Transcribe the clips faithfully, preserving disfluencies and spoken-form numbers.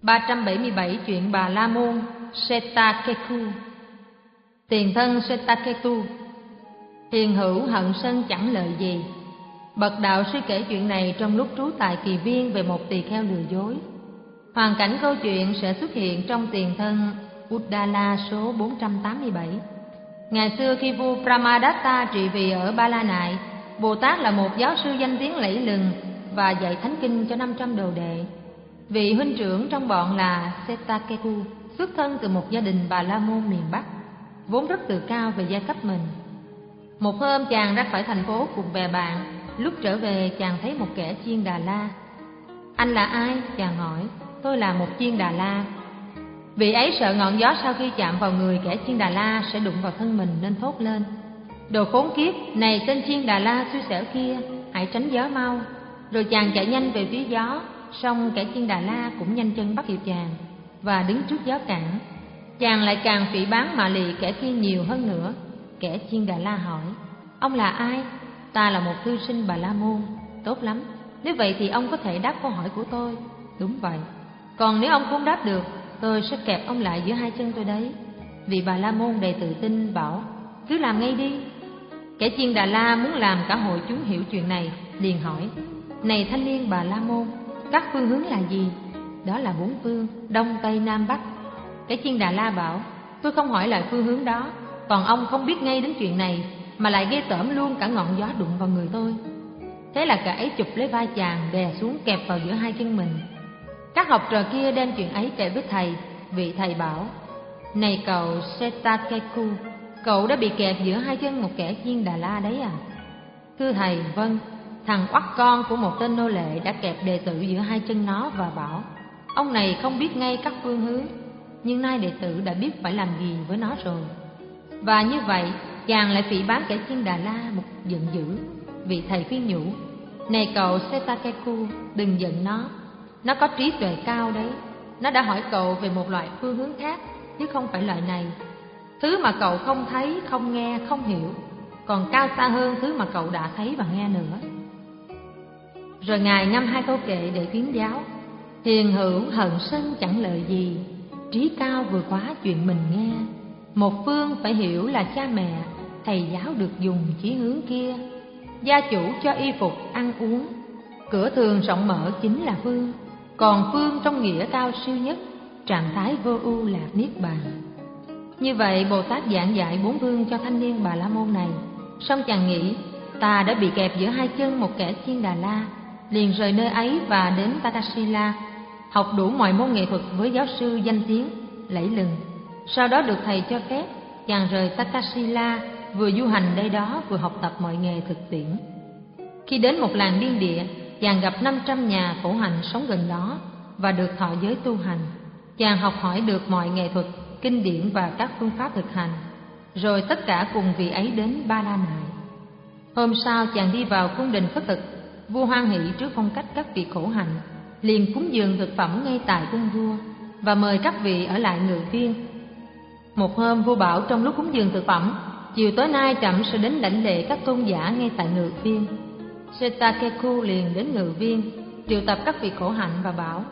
ba trăm bảy mươi bảy Chuyện Bà La Môn Setakeku. Tiền thân Setakeku, hiền hữu hận sân chẳng lợi gì. Bậc đạo sư kể chuyện này trong lúc trú tại Kỳ Viên về một tỳ kheo lừa dối. Hoàn cảnh câu chuyện sẽ xuất hiện trong tiền thân Uddala số bốn trăm tám mươi bảy. Ngày xưa khi vua Brahmadatta trị vì ở Ba La Nại, Bồ Tát là một giáo sư danh tiếng lẫy lừng và dạy thánh kinh cho năm trăm đồ đệ. Vị huynh trưởng trong bọn là Setakeku, xuất thân từ một gia đình Bà La Môn miền Bắc, vốn rất tự cao về giai cấp mình. Một hôm chàng ra khỏi thành phố cùng bè bạn, lúc trở về chàng thấy một kẻ chiên Đà La. Anh là ai? Chàng hỏi. Tôi là một chiên Đà La. Vị ấy sợ ngọn gió sau khi chạm vào người kẻ chiên Đà La sẽ đụng vào thân mình nên thốt lên: Đồ khốn kiếp, này tên chiên Đà La xui xẻo kia, hãy tránh gió mau. Rồi chàng chạy nhanh về phía gió, song kẻ chiên Đà La cũng nhanh chân bắt kịp chàng và đứng trước gió cản. Chàng lại càng phỉ báng mạ lị kẻ kia nhiều hơn nữa. Kẻ chiên Đà La hỏi: Ông là ai? Ta là một thư sinh Bà La Môn. Tốt lắm, nếu vậy thì ông có thể đáp câu hỏi của tôi. Đúng vậy. Còn nếu ông không đáp được, tôi sẽ kẹp ông lại giữa hai chân tôi đấy. Vị Bà La Môn đầy tự tin bảo: Cứ làm ngay đi. Kẻ chiên Đà La muốn làm cả hội chúng hiểu chuyện này, liền hỏi: Này thanh niên Bà La Môn, các phương hướng là gì? Đó là bốn phương: Đông, Tây, Nam, Bắc. Kẻ chiên Đà La bảo: Tôi không hỏi lại phương hướng đó. Còn ông không biết ngay đến chuyện này mà lại ghê tởm luôn cả ngọn gió đụng vào người tôi. Thế là kẻ ấy chụp lấy vai chàng đè xuống kẹp vào giữa hai chân mình. Các học trò kia đem chuyện ấy kể với thầy. Vị thầy bảo: Này cậu Setakeku, cậu đã bị kẹp giữa hai chân một kẻ chiên Đà La đấy à? Thưa thầy, vâng. Thằng oắt con của một tên nô lệ đã kẹp đệ tử giữa hai chân nó và bảo: Ông này không biết ngay các phương hướng, nhưng nay đệ tử đã biết phải làm gì với nó rồi. Và như vậy chàng lại phỉ báng kẻ chiên Đà La một giận dữ. Vị thầy khuyên nhủ: Này cậu Setakeku, đừng giận nó. Nó có trí tuệ cao đấy. Nó đã hỏi cậu về một loại phương hướng khác, chứ không phải loại này. Thứ mà cậu không thấy, không nghe, không hiểu, còn cao xa hơn thứ mà cậu đã thấy và nghe nữa. Rồi Ngài ngâm hai câu kệ để khuyến giáo: Hiền hữu hận sân chẳng lợi gì, trí cao vừa quá chuyện mình nghe. Một phương phải hiểu là cha mẹ, thầy giáo được dùng chí hướng kia. Gia chủ cho y phục ăn uống, cửa thường rộng mở chính là phương. Còn phương trong nghĩa cao siêu nhất, trạng thái vô ưu lạc niết bàn. Như vậy Bồ Tát giảng dạy bốn phương cho thanh niên Bà La Môn này. Xong chàng nghĩ: Ta đã bị kẹp giữa hai chân một kẻ chiên Đà La, liền rời nơi ấy và đến Takasila, học đủ mọi môn nghệ thuật với giáo sư danh tiếng lẫy lừng. Sau đó được thầy cho phép, chàng rời Takasila, vừa du hành đây đó vừa học tập mọi nghề thực tiễn. Khi đến một làng biên địa, chàng gặp năm trăm nhà khổ hạnh sống gần đó và được thọ giới tu hành. Chàng học hỏi được mọi nghệ thuật, kinh điển và các phương pháp thực hành. Rồi tất cả cùng vị ấy đến Ba La Nại. Hôm sau chàng đi vào cung đình khất thực. Vua hoan hỷ trước phong cách các vị khổ hạnh, liền cúng dường thực phẩm ngay tại cung vua và mời các vị ở lại ngự viên. Một hôm vua bảo trong lúc cúng dường thực phẩm, chiều tối nay trẫm sẽ đến lãnh lễ các tôn giả ngay tại ngự viên. Setakeku liền đến ngự viên, triệu tập các vị khổ hạnh và bảo: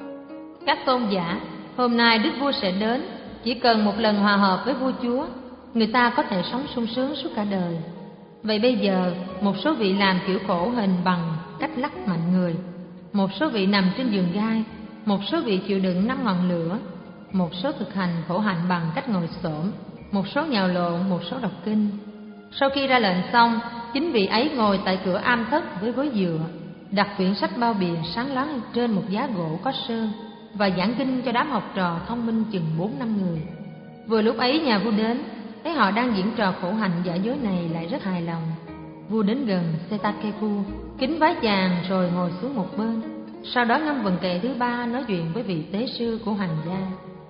Các tôn giả, hôm nay đức vua sẽ đến. Chỉ cần một lần hòa hợp với vua chúa, người ta có thể sống sung sướng suốt cả đời. Vậy bây giờ một số vị làm kiểu khổ hình bằng cách lắc mạnh người, một số vị nằm trên giường gai, một số vị chịu đựng năm ngọn lửa, một số thực hành khổ hạnh bằng cách ngồi xổm, một số nhào lộn, một số đọc kinh. Sau khi ra lệnh xong, chính vị ấy ngồi tại cửa am thất với gối dựa, đặt quyển sách bao bì sáng loáng trên một giá gỗ có sơn và giảng kinh cho đám học trò thông minh chừng bốn năm người. Vừa lúc ấy nhà vua đến, thấy họ đang diễn trò khổ hạnh giả dối này lại rất hài lòng. Vua đến gần Setakeku, kính vái chàng rồi ngồi xuống một bên. Sau đó ngâm vần kệ thứ ba, nói chuyện với vị tế sư của hoàng gia.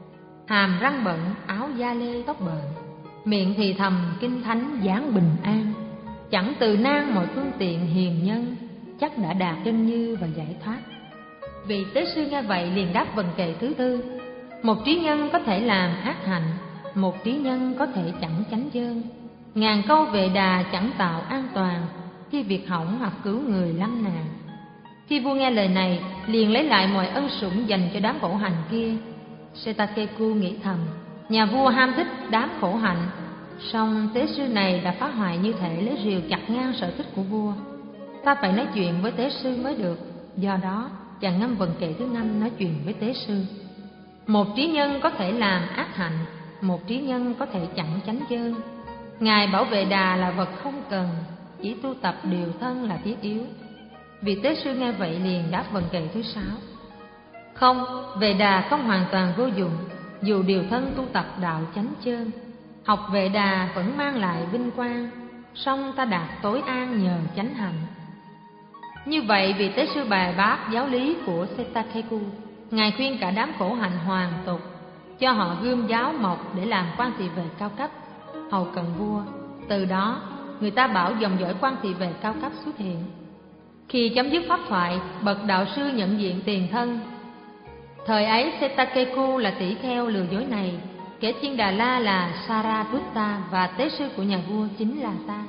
Hàm răng bận, áo da lê tóc bợn, miệng thì thầm kinh thánh giảng bình an. Chẳng từ nan mọi phương tiện hiền nhân, chắc đã đạt chân như và giải thoát. Vị tế sư nghe vậy liền đáp vần kệ thứ tư: Một trí nhân có thể làm ác hạnh, một trí nhân có thể chẳng chánh dơn. Ngàn câu về đà chẳng tạo an toàn, khi việc hỏng hoặc cứu người lâm nạn. Khi vua nghe lời này, liền lấy lại mọi ân sủng dành cho đám khổ hạnh kia. Setakeku nghĩ thầm, nhà vua ham thích đám khổ hạnh, song tế sư này đã phá hoại như thể lấy rìu chặt ngang sở thích của vua. Ta phải nói chuyện với tế sư mới được. Do đó, chàng ngâm vần kệ thứ năm nói chuyện với tế sư. Một trí nhân có thể làm ác hạnh, một trí nhân có thể chẳng chánh dơn. Ngài bảo vệ đà là vật không cần, chỉ tu tập điều thân là thiết yếu. Vị tế sư nghe vậy liền đáp vần kệ thứ sáu. Không, vệ đà không hoàn toàn vô dụng, dù điều thân tu tập đạo chánh chơn. Học vệ đà vẫn mang lại vinh quang, song ta đạt tối an nhờ chánh hạnh. Như vậy, vị tế sư bài bác giáo lý của Setakeku. Ngài khuyên cả đám khổ hạnh hoàn tục, cho họ gươm giáo mộc để làm quan thị vệ cao cấp, hầu cận vua. Từ đó, người ta bảo dòng dõi quan thị vệ cao cấp xuất hiện. Khi chấm dứt pháp thoại, bậc đạo sư nhận diện tiền thân. Thời ấy Setakeku là tỷ kheo lừa dối này, kẻ chiên Đà La là Sariputta và tế sư của nhà vua chính là ta.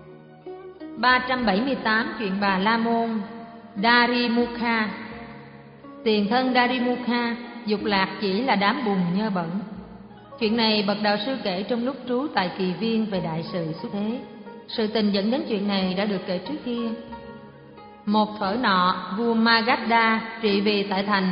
ba trăm bảy mươi tám Chuyện Bà La Môn. Darimukha. Tiền thân Darimukha, dục lạc chỉ là đám bùn nhơ bẩn. Chuyện này bậc đạo sư kể trong lúc trú tại Kỳ Viên về đại sự xuất thế. Sự tình dẫn đến chuyện này đã được kể trước kia. Một thuở nọ, vua Magadha trị vì tại thành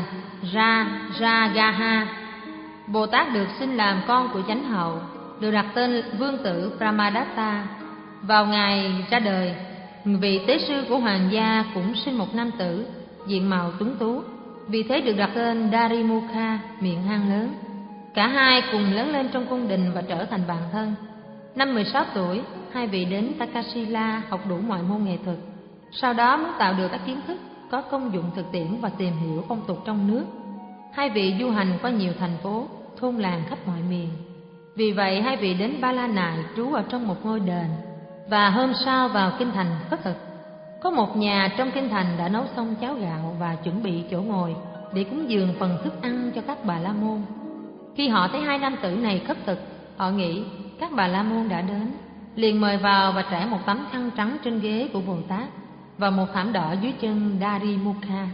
Rajagaha. Bồ Tát được sinh làm con của chánh hậu, được đặt tên vương tử Brahmadatta. Vào ngày ra đời, vị tế sư của hoàng gia cũng sinh một nam tử, diện mạo tuấn tú, vì thế được đặt tên Darimukha, miệng hang lớn. Cả hai cùng lớn lên trong cung đình và trở thành bạn thân. Năm mười sáu tuổi, hai vị đến Takasila học đủ mọi môn nghệ thuật. Sau đó muốn tạo được các kiến thức có công dụng thực tiễn và tìm hiểu phong tục trong nước, hai vị du hành qua nhiều thành phố, thôn làng khắp mọi miền. Vì vậy hai vị đến Ba La Nại trú ở trong một ngôi đền, và hôm sau vào kinh thành khất thực. Có một nhà trong kinh thành đã nấu xong cháo gạo và chuẩn bị chỗ ngồi để cúng dường phần thức ăn cho các bà la môn. Khi họ thấy hai nam tử này khất thực, họ nghĩ các bà la môn đã đến, liền mời vào và trải một tấm khăn trắng trên ghế của Bồ Tát và một thảm đỏ dưới chân Darimukha.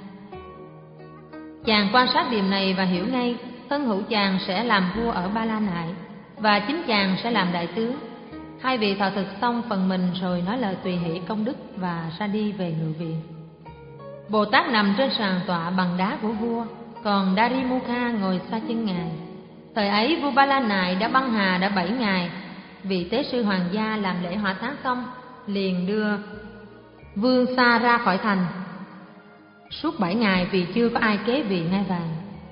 Chàng quan sát điểm này và hiểu ngay thân hữu chàng sẽ làm vua ở Ba La Nại và chính chàng sẽ làm đại tướng. Hai vị thọ thực xong phần mình rồi nói lời tùy hỷ công đức và ra đi về ngự viện. Bồ Tát nằm trên sàn tọa bằng đá của vua, còn Darimukha ngồi xa chân ngài. Thời ấy vua Ba La Nại đã băng hà đã bảy ngày. Vị tế sư hoàng gia làm lễ hỏa táng xong, liền đưa vương xa ra khỏi thành. Suốt bảy ngày vì chưa có ai kế vị ngai vàng.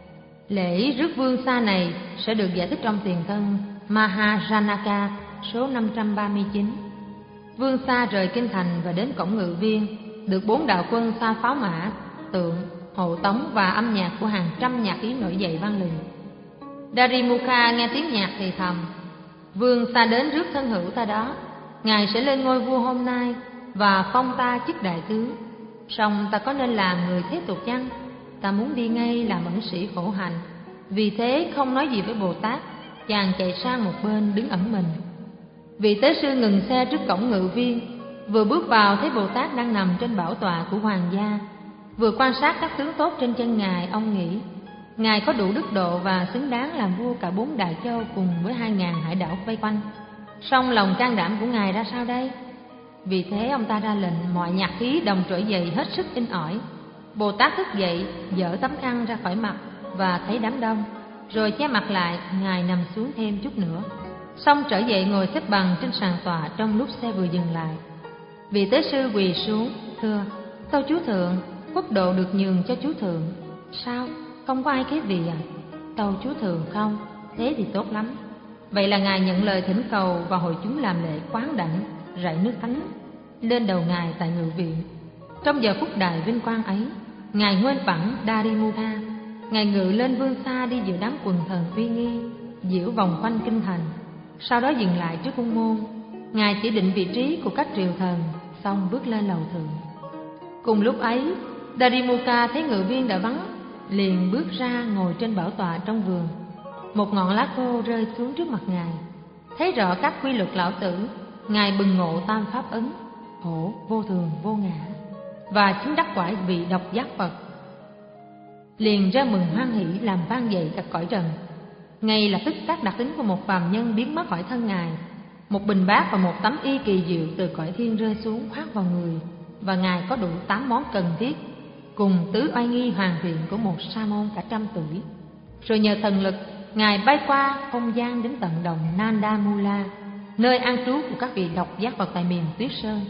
Lễ rước vương xa này sẽ được giải thích trong tiền thân Mahajanaka số năm trăm ba mươi chín. Vương xa rời kinh thành và đến cổng ngự viên, được bốn đạo quân xa pháo mã, tượng, hộ tống và âm nhạc của hàng trăm nhạc ý nổi dậy vang lừng. Darimukha nghe tiếng nhạc thì thầm: vương xa đến rước thân hữu ta đó, ngài sẽ lên ngôi vua hôm nay và phong ta chức đại tướng. Song ta có nên làm người thế tục chăng? Ta muốn đi ngay làm ẩn sĩ khổ hạnh. Vì thế không nói gì với Bồ Tát, chàng chạy sang một bên đứng ẩn mình. Vị tế sư ngừng xe trước cổng ngự viên, vừa bước vào thấy Bồ Tát đang nằm trên bảo tọa của hoàng gia. Vừa quan sát các tướng tốt trên chân ngài, ông nghĩ ngài có đủ đức độ và xứng đáng làm vua cả bốn đại châu cùng với hai ngàn hải đảo vây quanh. Song lòng can đảm của ngài ra sao đây? Vì thế ông ta ra lệnh mọi nhạc khí đồng trỗi dậy hết sức in ỏi. Bồ Tát thức dậy, dỡ tấm khăn ra khỏi mặt và thấy đám đông, rồi che mặt lại. Ngài nằm xuống thêm chút nữa, xong trở dậy ngồi xếp bằng trên sàn tọa trong lúc xe vừa dừng lại. Vị tế sư quỳ xuống: thưa, tâu chúa thượng, quốc độ được nhường cho chúa thượng. Sao, không có ai kế vị à? Tâu chúa thượng không, thế thì tốt lắm. Vậy là ngài nhận lời thỉnh cầu và hội chúng làm lễ quán đảnh, rải nước thánh lên đầu ngài tại ngự viện. Trong giờ phút đại vinh quang ấy, ngài nguyên phẳng Darimukha, ngài ngự lên vương xa đi giữa đám quần thần uy nghi, diễu vòng quanh kinh thành. Sau đó dừng lại trước cung môn, ngài chỉ định vị trí của các triều thần, xong bước lên lầu thượng. Cùng lúc ấy, Darimukha thấy ngự viên đã vắng, liền bước ra ngồi trên bảo tọa trong vườn. Một ngọn lá khô rơi xuống trước mặt ngài. Thấy rõ các quy luật lão tử, ngài bừng ngộ tam pháp ấn: hổ vô thường vô ngã, và chứng đắc quả vị độc giác Phật. Liền ra mừng hoan hỷ làm vang dậy cả cõi trần. Ngay lập tức các đặc tính của một phàm nhân biến mất khỏi thân Ngài. Một bình bát và một tấm y kỳ diệu từ cõi thiên rơi xuống khoác vào người, và Ngài có đủ tám món cần thiết, cùng tứ oai nghi hoàn thiện của một sa môn cả trăm tuổi. Rồi nhờ thần lực, Ngài bay qua không gian đến tận đồng Nanda Mula, nơi an trú của các vị độc giác Phật tại miền Tuyết Sơn.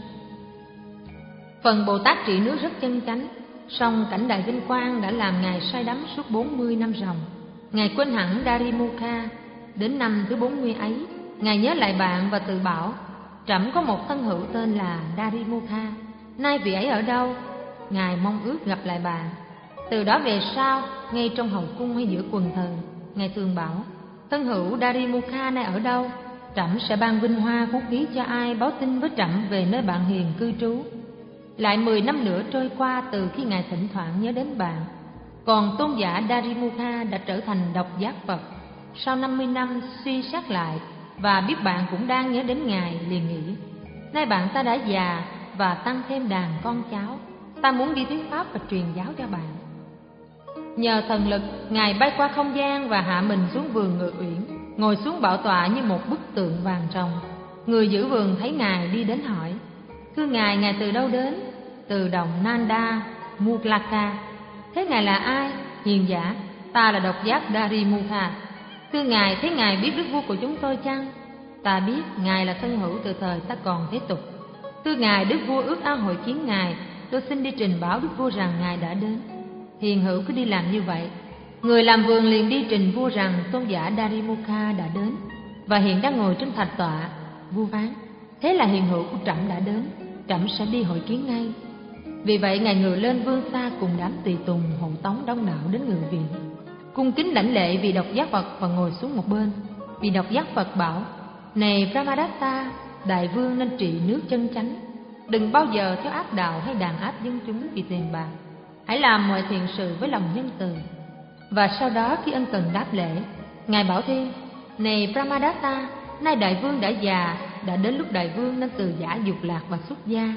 Phần Bồ Tát trị nước rất chân chánh, song cảnh đại vinh quang đã làm Ngài say đắm suốt bốn mươi năm ròng. Ngài quên hẳn Darimukha. Đến năm thứ bốn mươi ấy, Ngài nhớ lại bạn và tự bảo: trẫm có một thân hữu tên là Darimukha, nay vị ấy ở đâu? Ngài mong ước gặp lại bạn. Từ đó về sau, ngay trong hậu cung hay giữa quần thần, Ngài thường bảo: thân hữu Darimukha nay ở đâu? Trẫm sẽ ban vinh hoa phú quý cho ai báo tin với trẫm về nơi bạn hiền cư trú. Lại mười năm nữa trôi qua từ khi Ngài thỉnh thoảng nhớ đến bạn. Còn tôn giả Darimukha đã trở thành độc giác Phật. Sau năm mươi năm suy xét lại và biết bạn cũng đang nhớ đến Ngài, liền nghĩ: nay bạn ta đã già và tăng thêm đàn con cháu, ta muốn đi thuyết pháp và truyền giáo cho bạn. Nhờ thần lực, Ngài bay qua không gian và hạ mình xuống vườn Ngự Uyển, ngồi xuống bảo tọa như một bức tượng vàng ròng. Người giữ vườn thấy Ngài đi đến hỏi: thưa Ngài, Ngài từ đâu đến? Từ đồng Nanda Mulaka. Thế Ngài là ai? Hiền giả: ta là độc giác Darimukha. Thưa Ngài, thế Ngài biết đức vua của chúng tôi chăng? Ta biết, Ngài là thân hữu từ thời ta còn thế tục. Thưa Ngài, đức vua ước ao hội kiến Ngài, tôi xin đi trình báo đức vua rằng Ngài đã đến. Hiền hữu cứ đi làm như vậy. Người làm vườn liền đi trình vua rằng tôn giả Darimukha đã đến và hiện đang ngồi trên thạch tọa. Vua phán: thế là hiền hữu của trẫm đã đến, trẫm sẽ đi hội kiến ngay. Vì vậy Ngài ngự lên vương xa cùng đám tùy tùng hộ tống đông đảo đến ngự viện, cung kính lãnh lễ vị độc giác Phật và ngồi xuống một bên. Vị độc giác Phật bảo: này Brahmadatta, đại vương nên trị nước chân chánh, đừng bao giờ theo áp đạo hay đàn áp dân chúng vì tiền bạc. Hãy làm mọi thiện sự với lòng nhân từ. Và sau đó khi ân cần đáp lễ, Ngài bảo thêm: này Brahmadatta, nay đại vương đã già, đã đến lúc đại vương nên từ giả dục lạc và xuất gia.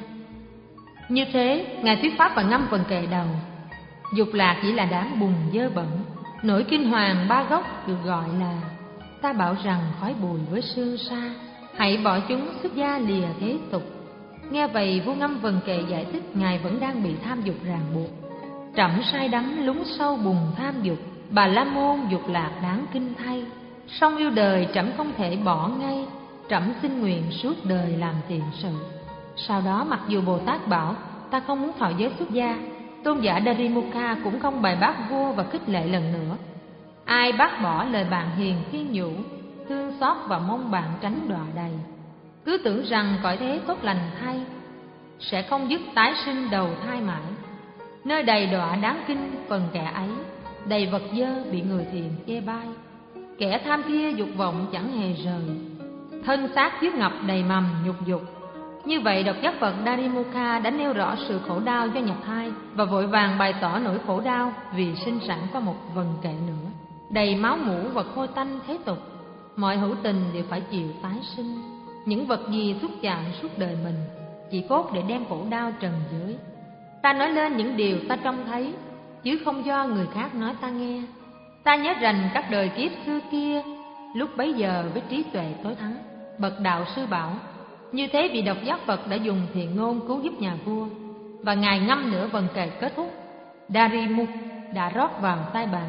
Như thế, Ngài thuyết pháp vào năm phần kệ đầu. Dục lạc chỉ là đám bùn dơ bẩn. Nổi kinh hoàng ba gốc được gọi là: ta bảo rằng khói bụi với sương sa, hãy bỏ chúng xuất gia lìa thế tục. Nghe vậy vua ngâm vần kệ giải thích Ngài vẫn đang bị tham dục ràng buộc. Trẫm say đắm lún sâu bùn tham dục, Bà La Môn dục lạc đáng kinh thay. Song yêu đời trẫm không thể bỏ ngay, trẫm xin nguyện suốt đời làm thiện sự. Sau đó mặc dù Bồ Tát bảo ta không muốn thọ giới xuất gia, tôn giả Darimukha cũng không bài bác vua và khích lệ lần nữa. Ai bác bỏ lời bạn hiền khuyên nhủ, thương xót và mong bạn tránh đọa đầy, cứ tưởng rằng cõi thế tốt lành thay, sẽ không dứt tái sinh đầu thai mãi. Nơi đầy đọa đáng kinh phần kẻ ấy, đầy vật dơ bị người thiện chê bai. Kẻ tham kia dục vọng chẳng hề rời, thân xác dứt ngập đầy mầm nhục dục. Như vậy độc giác Phật Darimukha đã nêu rõ sự khổ đau do nhập thai và vội vàng bày tỏ nỗi khổ đau vì sinh sản qua một vần kệ nữa, đầy máu mủ và khô tanh thế tục. Mọi hữu tình đều phải chịu tái sinh. Những vật gì xúc chạm suốt đời mình chỉ cốt để đem khổ đau trần giới. Ta nói lên những điều ta trông thấy, chứ không do người khác nói ta nghe. Ta nhớ rành các đời kiếp xưa kia, lúc bấy giờ với trí tuệ tối thắng, bậc đạo sư bảo: như thế vị độc giác Phật đã dùng thiện ngôn cứu giúp nhà vua. Và Ngài ngâm nửa vần kệ kết thúc, Darimuk đã rót vào tai bạn.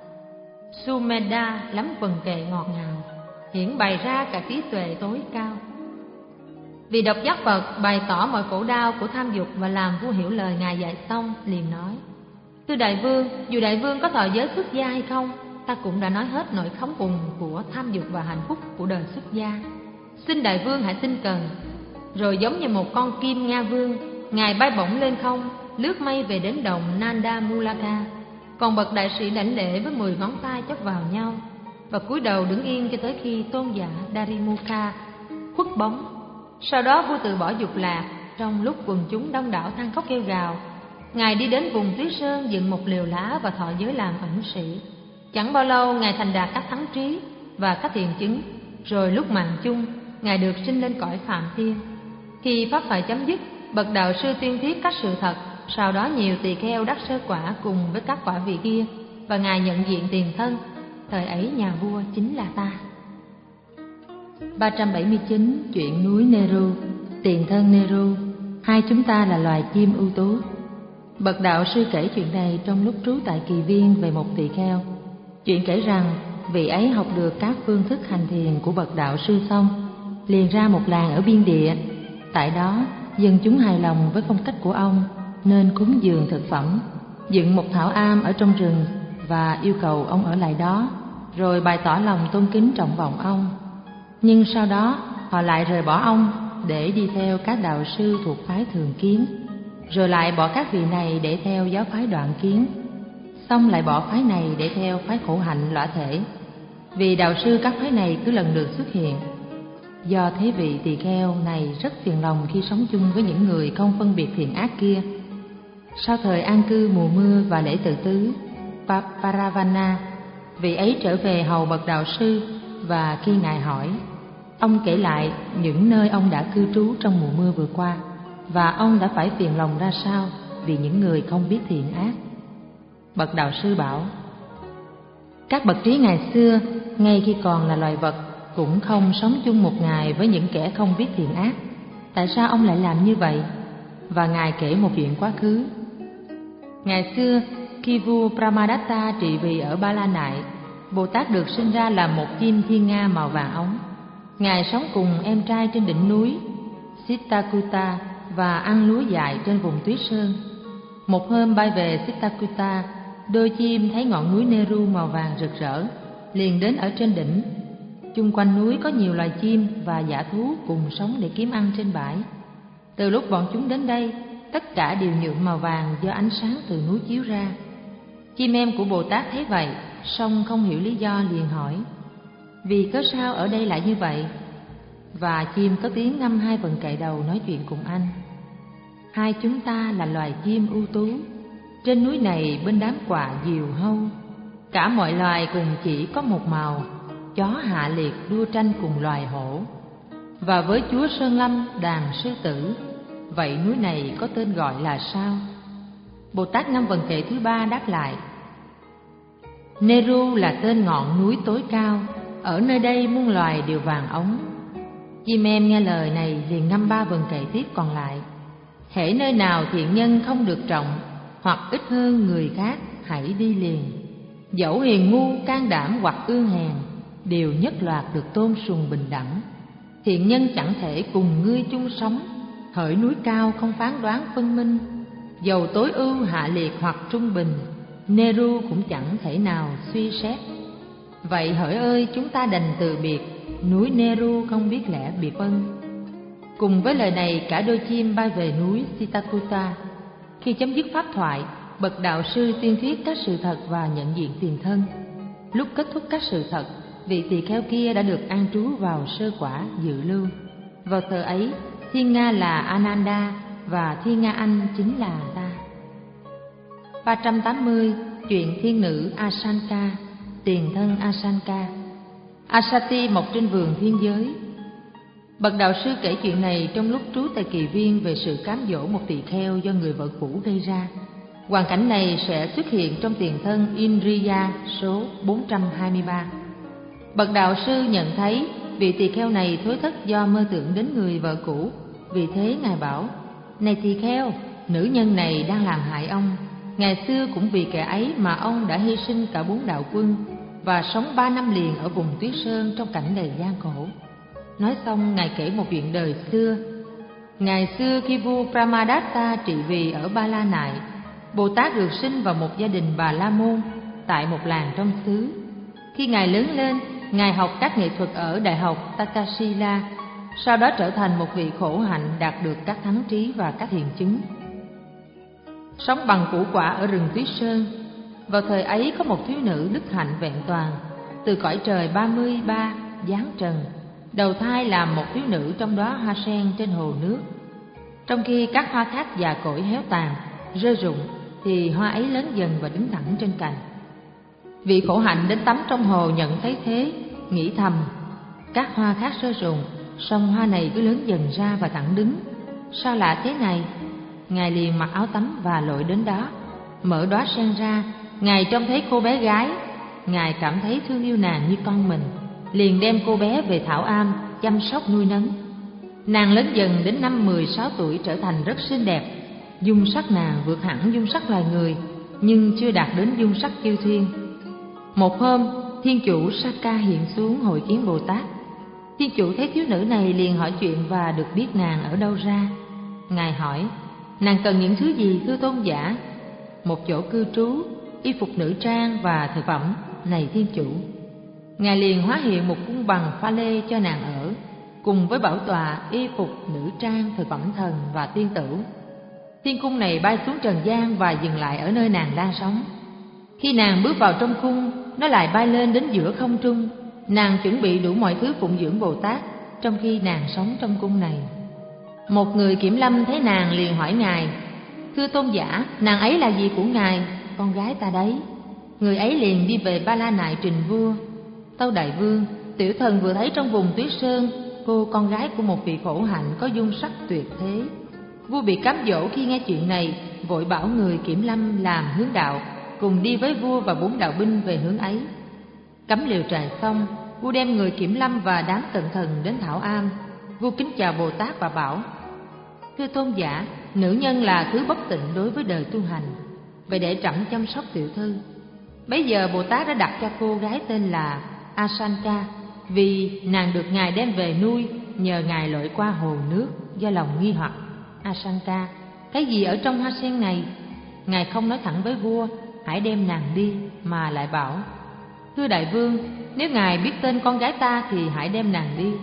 Sumedha lắm vần kệ ngọt ngào, hiển bày ra cả trí tuệ tối cao. Vì độc giác Phật bày tỏ mọi khổ đau của tham dục và làm vua hiểu lời Ngài dạy xong, liền nói: thưa đại vương, dù đại vương có thọ giới xuất gia hay không, ta cũng đã nói hết nỗi khống cùng của tham dục và hạnh phúc của đời xuất gia. Xin đại vương hãy tin cần. Rồi giống như một con kim nga vương, Ngài bay bổng lên không, lướt mây về đến đồng Nanda Mulaka. Còn bậc đại sĩ đảnh lễ với mười ngón tay chắp vào nhau và cúi đầu đứng yên cho tới khi tôn giả Darimukha khuất bóng. Sau đó vua từ bỏ dục lạc. Trong lúc quần chúng đông đảo than khóc kêu gào, Ngài đi đến vùng Tuyết Sơn dựng một lều lá và thọ giới làm ẩn sĩ. Chẳng bao lâu Ngài thành đạt các thắng trí và các thiện chứng. Rồi lúc mạng chung, Ngài được sinh lên cõi Phạm Thiên. Khi pháp thoại chấm dứt, bậc đạo sư tuyên thuyết các sự thật Sau đó nhiều tỳ kheo đắc sơ quả cùng với các quả vị kia, và Ngài nhận diện tiền thân. Thời ấy nhà vua chính là ta. ba trăm bảy mươi chín. Chuyện núi Neru. Tiền thân Neru. Hai chúng ta là loài chim ưu tú. Bậc đạo sư kể chuyện này trong lúc trú tại Kỳ Viên về một tỳ kheo. Chuyện kể rằng vị ấy học được các phương thức hành thiền của bậc đạo sư xong, liền ra một làng ở biên địa. Tại đó dân chúng hài lòng với phong cách của ông, nên cúng dường thực phẩm, dựng một thảo am ở trong rừng và yêu cầu ông ở lại đó, rồi bày tỏ lòng tôn kính trọng vọng ông. Nhưng sau đó họ lại rời bỏ ông để đi theo các đạo sư thuộc phái Thường Kiến, rồi lại bỏ các vị này để theo giáo phái Đoạn Kiến, xong lại bỏ phái này để theo phái Khổ Hạnh Lõa Thể, vì đạo sư các phái này cứ lần lượt xuất hiện. Do thế vị tỳ kheo này rất phiền lòng khi sống chung với những người không phân biệt thiện ác kia. Sau thời an cư mùa mưa và lễ tự tứ Paravana, vị ấy trở về hầu bậc đạo sư, và khi Ngài hỏi, ông kể lại những nơi ông đã cư trú trong mùa mưa vừa qua, và ông đã phải phiền lòng ra sao vì những người không biết thiện ác. Bậc đạo sư bảo, các bậc trí ngày xưa, ngay khi còn là loài vật, cũng không sống chung một ngày với những kẻ không biết thiện ác. Tại sao ông lại làm như vậy? Và Ngài kể một chuyện quá khứ. Ngày xưa, khi vua Brahmadatta trị vì ở Ba La Nại, Bồ Tát được sinh ra là một chim thiên nga màu vàng óng. Ngài sống cùng em trai trên đỉnh núi Sittakuta và ăn lúa dại trên vùng tuyết sơn. Một hôm bay về Sittakuta, đôi chim thấy ngọn núi Neru màu vàng rực rỡ, liền đến ở trên đỉnh. Chung quanh núi có nhiều loài chim và dã thú cùng sống để kiếm ăn trên bãi. Từ lúc bọn chúng đến đây, tất cả đều nhuộm màu vàng do ánh sáng từ núi chiếu ra. Chim em của Bồ Tát thấy vậy, song không hiểu lý do, liền hỏi, vì cớ sao ở đây lại như vậy? Và chim có tiếng ngâm hai vần kệ đầu nói chuyện cùng anh. Hai chúng ta là loài chim ưu tú, trên núi này bên đám quạ diều hâu, cả mọi loài cùng chỉ có một màu, chó hạ liệt đua tranh cùng loài hổ. Và với chúa Sơn Lâm đàn sư tử, vậy núi này có tên gọi là sao? Bồ Tát ngâm vần kệ thứ ba đáp lại, Neru là tên ngọn núi tối cao, ở nơi đây muôn loài đều vàng ống. Chim em nghe lời này liền ngâm ba vần kệ tiếp còn lại, hễ nơi nào thiện nhân không được trọng, hoặc ít hơn người khác, hãy đi liền. Dẫu hiền ngu can đảm hoặc ương hèn, đều nhất loạt được tôn sùng bình đẳng. Thiện nhân chẳng thể cùng ngươi chung sống, hỡi núi cao không phán đoán phân minh. Dầu tối ưu hạ liệt hoặc trung bình, Neru cũng chẳng thể nào suy xét. Vậy hỡi ơi, chúng ta đành từ biệt, núi Neru không biết lẽ biệt ân. Cùng với lời này, cả đôi chim bay về núi Sittakuta. Khi chấm dứt pháp thoại, bậc đạo sư tuyên thuyết các sự thật và nhận diện tiền thân. Lúc kết thúc các sự thật, vị tỳ kheo kia đã được an trú vào sơ quả dự lưu. Vào thời ấy, thiên nga là Ananda và thiên nga anh chính là ta. ba trăm tám mươi. Chuyện thiên nữ Asanka. Tiền thân Asanka. Asati mọc trên vườn thiên giới. Bậc đạo sư kể chuyện này trong lúc trú tại Kỳ Viên về sự cám dỗ một tỳ kheo do người vợ cũ gây ra. Hoàn cảnh này sẽ xuất hiện trong tiền thân Indriya số bốn trăm hai mươi ba. Bậc đạo sư nhận thấy vị tỳ kheo này thối thất do mơ tưởng đến người vợ cũ. Vì thế Ngài bảo, này tỳ kheo, nữ nhân này đang làm hại ông. Ngày xưa cũng vì kẻ ấy mà ông đã hy sinh cả bốn đạo quân và sống ba năm liền ở vùng tuyết sơn trong cảnh đầy gian khổ. Nói xong, Ngài kể một chuyện đời xưa. Ngày xưa khi vua Brahmadatta trị vì ở Ba La Nại, Bồ Tát được sinh vào một gia đình Bà La Môn tại một làng trong xứ. Khi Ngài lớn lên, Ngài học các nghệ thuật ở Đại học Takasila, sau đó trở thành một vị khổ hạnh đạt được các thắng trí và các hiền chứng. Sống bằng củ quả ở rừng tuyết sơn. Vào thời ấy có một thiếu nữ đức hạnh vẹn toàn, từ cõi trời ba mươi ba giáng trần, đầu thai làm một thiếu nữ trong đóa hoa sen trên hồ nước. Trong khi các hoa khác già cỗi héo tàn, rơi rụng, thì hoa ấy lớn dần và đứng thẳng trên cành. Vị khổ hạnh đến tắm trong hồ nhận thấy thế, nghĩ thầm, các hoa khác rơi rụng, song hoa này cứ lớn dần ra và thẳng đứng, sao lạ thế này? Ngài liền mặc áo tắm và lội đến đó. Mở đóa sen ra, Ngài trông thấy cô bé gái. Ngài cảm thấy thương yêu nàng như con mình, liền đem cô bé về Thảo Am chăm sóc nuôi nấng. Nàng lớn dần đến năm mười sáu tuổi trở thành rất xinh đẹp. Dung sắc nàng vượt hẳn dung sắc loài người, nhưng chưa đạt đến dung sắc chư thiên. Một hôm, Thiên Chủ Saka hiện xuống hội kiến Bồ Tát. Thiên Chủ thấy thiếu nữ này liền hỏi chuyện và được biết nàng ở đâu ra. Ngài hỏi, nàng cần những thứ gì thưa tôn giả? Một chỗ cư trú, y phục nữ trang và thực phẩm, này Thiên Chủ. Ngài liền hóa hiện một cung bằng pha lê cho nàng ở, cùng với bảo tọa, y phục nữ trang, thực phẩm thần và tiên tử. Thiên cung này bay xuống trần gian và dừng lại ở nơi nàng đang sống. Khi nàng bước vào trong cung, nó lại bay lên đến giữa không trung. Nàng chuẩn bị đủ mọi thứ phụng dưỡng Bồ Tát trong khi nàng sống trong cung này. Một người kiểm lâm thấy nàng liền hỏi Ngài, thưa tôn giả, nàng ấy là gì của Ngài? Con gái ta đấy. Người ấy liền đi về Ba La Nại trình vua. Tâu đại vương, tiểu thần vừa thấy trong vùng Tuyết Sơn, cô con gái của một vị khổ hạnh có dung sắc tuyệt thế. Vua bị cám dỗ khi nghe chuyện này, vội bảo người kiểm lâm làm hướng đạo, cùng đi với vua và bốn đạo binh về hướng ấy. Cắm lều trại xong, vua đem người kiểm lâm và đám cận thần đến Thảo Am. Vua kính chào Bồ Tát và bảo, thưa tôn giả, nữ nhân là thứ bất tịnh đối với đời tu hành, vậy để trẫm chăm sóc tiểu thư. Bấy giờ Bồ Tát đã đặt cho cô gái tên là Asanka, vì nàng được Ngài đem về nuôi nhờ Ngài lội qua hồ nước do lòng nghi hoặc. Asanka, cái gì ở trong hoa sen này? Ngài không nói thẳng với vua, hãy đem nàng đi, mà lại bảo, thưa đại vương, nếu Ngài biết tên con gái ta thì hãy đem nàng đi.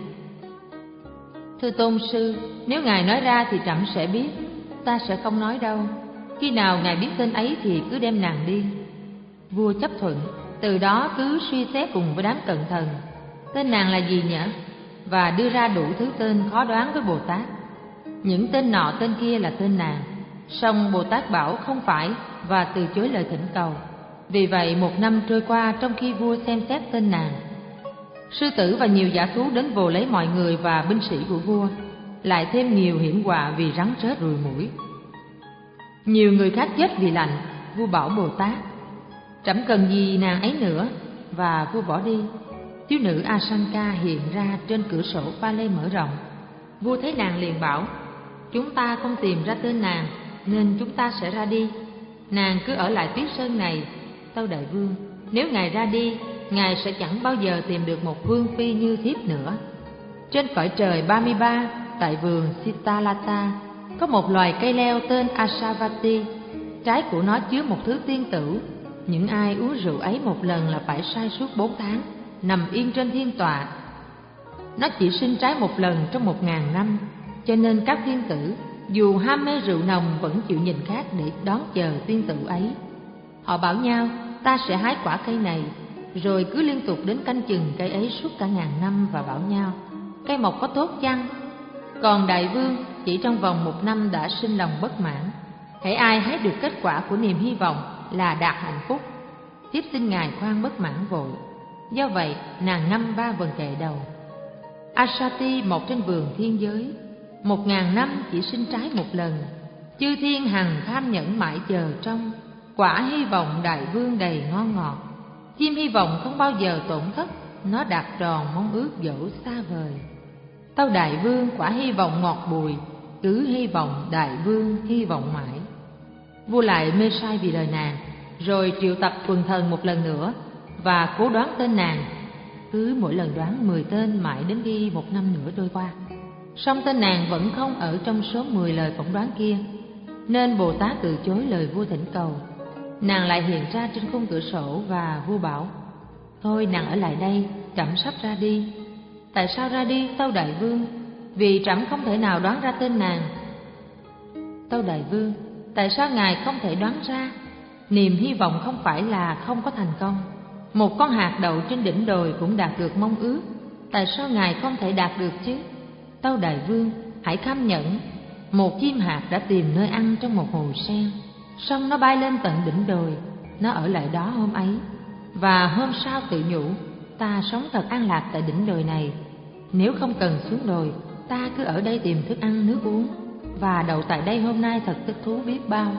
Thưa tôn sư, nếu Ngài nói ra thì trẫm sẽ biết, ta sẽ không nói đâu. Khi nào Ngài biết tên ấy thì cứ đem nàng đi. Vua chấp thuận, từ đó cứ suy xét cùng với đám cận thần, tên nàng là gì nhỉ? Và đưa ra đủ thứ tên khó đoán với Bồ Tát. Những tên nọ tên kia là tên nàng, song Bồ Tát bảo không phải và từ chối lời thỉnh cầu. Vì vậy một năm trôi qua trong khi vua xem xét tên nàng. Sư tử và nhiều dã thú đến vồ lấy mọi người và binh sĩ của vua, lại thêm nhiều hiểm họa vì rắn rết ruồi muỗi. Nhiều người khác chết vì lạnh. Vua bảo Bồ Tát, trẫm cần gì nàng ấy nữa, và vua bỏ đi. Thiếu nữ Asanka hiện ra trên cửa sổ pha lê mở rộng. Vua thấy nàng liền bảo, chúng ta không tìm ra tên nàng nên chúng ta sẽ ra đi. Nàng cứ ở lại Tuyết Sơn này. Tâu đại vương, nếu Ngài ra đi, Ngài sẽ chẳng bao giờ tìm được một vương phi như thiếp nữa. Trên cõi trời ba mươi ba, tại vườn Sitalata, có một loài cây leo tên Asavati. Trái của nó chứa một thứ tiên tử. Những ai uống rượu ấy một lần là phải say suốt bốn tháng, nằm yên trên thiên tọa. Nó chỉ sinh trái một lần trong một ngàn năm, cho nên các tiên tử dù ham mê rượu nồng vẫn chịu nhìn khác để đón chờ tiên tử ấy. Họ bảo nhau, ta sẽ hái quả cây này, rồi cứ liên tục đến canh chừng cây ấy suốt cả ngàn năm và bảo nhau, cây mọc có tốt chăng? Còn đại vương chỉ trong vòng một năm đã sinh lòng bất mãn. Hễ ai hái được kết quả của niềm hy vọng là đạt hạnh phúc. Thiếp xin Ngài khoan bất mãn vội. Do vậy nàng ngâm ba vần kệ đầu. Asati mọc trên vườn thiên giới, một ngàn năm chỉ sinh trái một lần. Chư thiên hằng tham nhẫn mãi chờ trong, quả hy vọng đại vương đầy ngon ngọt. Chim hy vọng không bao giờ tổn thất, nó đạt tròn mong ước dẫu xa vời. Tâu đại vương quả hy vọng ngọt bùi, cứ hy vọng đại vương hy vọng mãi. Vua lại mê say vì lời nàng, rồi triệu tập quần thần một lần nữa và cố đoán tên nàng. Cứ mỗi lần đoán mười tên mãi đến khi một năm nữa trôi qua, song tên nàng vẫn không ở trong số mười lời phỏng đoán kia, nên Bồ Tát từ chối lời vua thỉnh cầu. Nàng lại hiện ra trên khung cửa sổ và vua bảo, thôi nàng ở lại đây, trẫm sắp ra đi. Tại sao ra đi tâu đại vương? Vì trẫm không thể nào đoán ra tên nàng. Tâu đại vương, tại sao Ngài không thể đoán ra? Niềm hy vọng không phải là không có thành công. Một con hạt đậu trên đỉnh đồi cũng đạt được mong ước. Tại sao Ngài không thể đạt được chứ? Tâu đại vương, hãy kham nhẫn. Một chim hạt đã tìm nơi ăn trong một hồ sen, song nó bay lên tận đỉnh đồi. Nó ở lại đó hôm ấy, và hôm sau tự nhủ, ta sống thật an lạc tại đỉnh đồi này. Nếu không cần xuống đồi, ta cứ ở đây tìm thức ăn nước uống. và đậu tại đây hôm nay thật thích thú biết bao.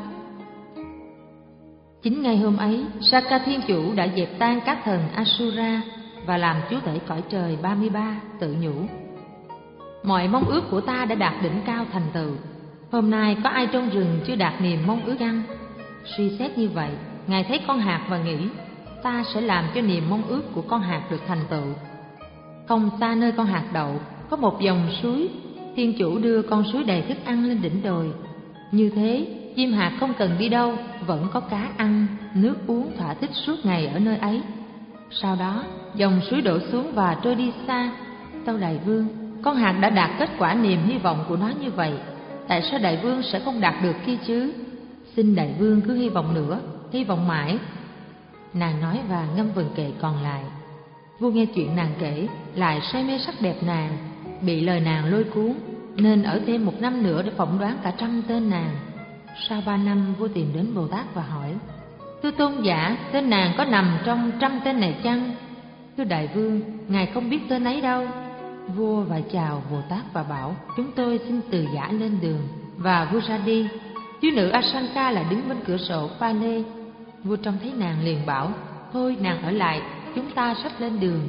Chính ngày hôm ấy, Saka Thiên Chủ đã dẹp tan các thần Asura và làm chúa tể cõi trời ba mươi ba, tự nhủ: mọi mong ước của ta đã đạt đỉnh cao thành tựu. Hôm nay có ai trong rừng chưa đạt niềm mong ước ăn? Suy xét như vậy, Ngài thấy con hạt và nghĩ: ta sẽ làm cho niềm mong ước của con hạt được thành tựu. Không xa nơi con hạt đậu có một dòng suối. Thiên Chủ đưa con suối đầy thức ăn lên đỉnh đồi. Như thế, chim hạt không cần đi đâu, vẫn có cá ăn, nước uống thỏa thích suốt ngày ở nơi ấy. Sau đó, dòng suối đổ xuống và trôi đi xa. Tâu Đại Vương, con hạt đã đạt kết quả niềm hy vọng của nó như vậy, tại sao Đại Vương sẽ không đạt được kia chứ? Xin Đại Vương cứ hy vọng nữa, hy vọng mãi. Nàng nói và ngâm vần kệ còn lại. Vua nghe chuyện nàng kể, lại say mê sắc đẹp nàng, bị lời nàng lôi cuốn, nên ở thêm một năm nữa để phỏng đoán cả trăm tên nàng. Sau ba năm, vua tìm đến Bồ Tát và hỏi: thưa tôn giả, tên nàng có nằm trong trăm tên này chăng? Thưa Đại Vương, ngài không biết tên ấy đâu. Vua và chào Bồ Tát và bảo: chúng tôi xin từ giả lên đường. Và vua ra đi. Thiếu nữ Asanka là đứng bên cửa sổ pha lê. Vua trông thấy nàng liền bảo: thôi nàng ở lại, chúng ta sắp lên đường.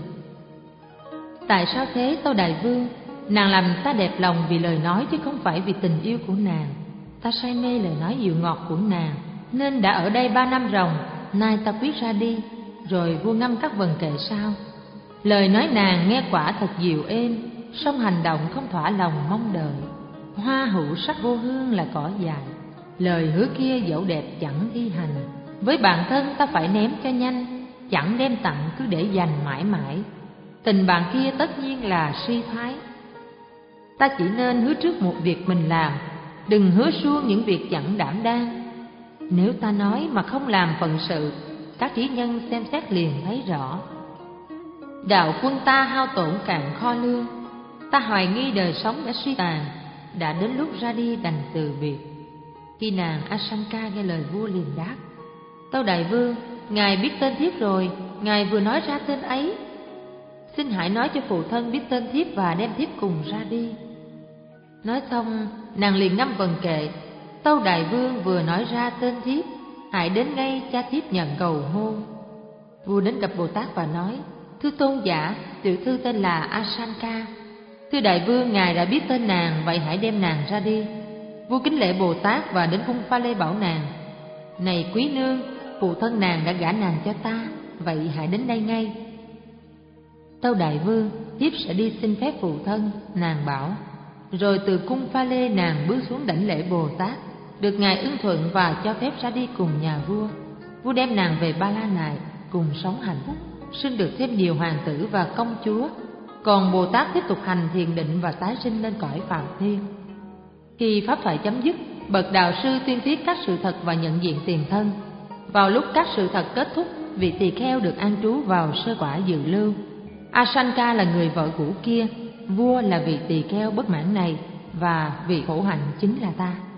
Tại sao thế tâu Đại Vương? Nàng làm ta đẹp lòng vì lời nói chứ không phải vì tình yêu của nàng. Ta say mê lời nói dịu ngọt của nàng, nên đã ở đây ba năm ròng. Nay ta quyết ra đi. Rồi vua ngâm các vần kệ sau. Lời nói nàng nghe quả thật dịu êm, song hành động không thỏa lòng mong đợi. Hoa hữu sắc vô hương là cỏ dài, lời hứa kia dẫu đẹp chẳng thi hành. Với bản thân ta phải ném cho nhanh, chẳng đem tặng cứ để dành mãi mãi. Tình bạn kia tất nhiên là suy thoái. Ta chỉ nên hứa trước một việc mình làm, đừng hứa suông những việc chẳng đảm đang. Nếu ta nói mà không làm phận sự, các trí nhân xem xét liền thấy rõ. Đạo quân ta hao tổn cạn kho lương, ta hoài nghi đời sống đã suy tàn, đã đến lúc ra đi đành từ biệt. Khi nàng Asanka nghe lời vua liền đáp: tâu Đại Vương, ngài biết tên thiếp rồi, ngài vừa nói ra tên ấy. Xin hãy nói cho phụ thân biết tên thiếp và đem thiếp cùng ra đi. Nói xong, nàng liền ngâm vần kệ: tâu Đại Vương vừa nói ra tên thiếp, hãy đến ngay cha thiếp nhận cầu hôn. Vua đến gặp Bồ Tát và nói: thưa tôn giả, tiểu thư tên là Asanka. Thưa Đại Vương, ngài đã biết tên nàng, vậy hãy đem nàng ra đi. Vua kính lễ Bồ Tát và đến cung pha lê bảo nàng: này quý nương, phụ thân nàng đã gả nàng cho ta, vậy hãy đến đây ngay. Tâu Đại Vương, thiếp sẽ đi xin phép phụ thân, nàng bảo. Rồi từ cung pha lê nàng bước xuống đảnh lễ Bồ Tát, được ngài ưng thuận và cho phép ra đi cùng nhà vua. Vua đem nàng về Ba La Nại, cùng sống hạnh phúc, sinh được thêm nhiều hoàng tử và công chúa. Còn Bồ Tát tiếp tục hành thiền định và tái sinh lên cõi Phạm Thiên. Khi pháp thoại chấm dứt, bậc đạo sư tuyên thuyết các sự thật và nhận diện tiền thân. Vào lúc các sự thật kết thúc, vị tỳ kheo được an trú vào sơ quả dự lưu. Asanka là người vợ cũ kia, vua là vị tỳ kheo bất mãn này, và vị khổ hạnh chính là ta.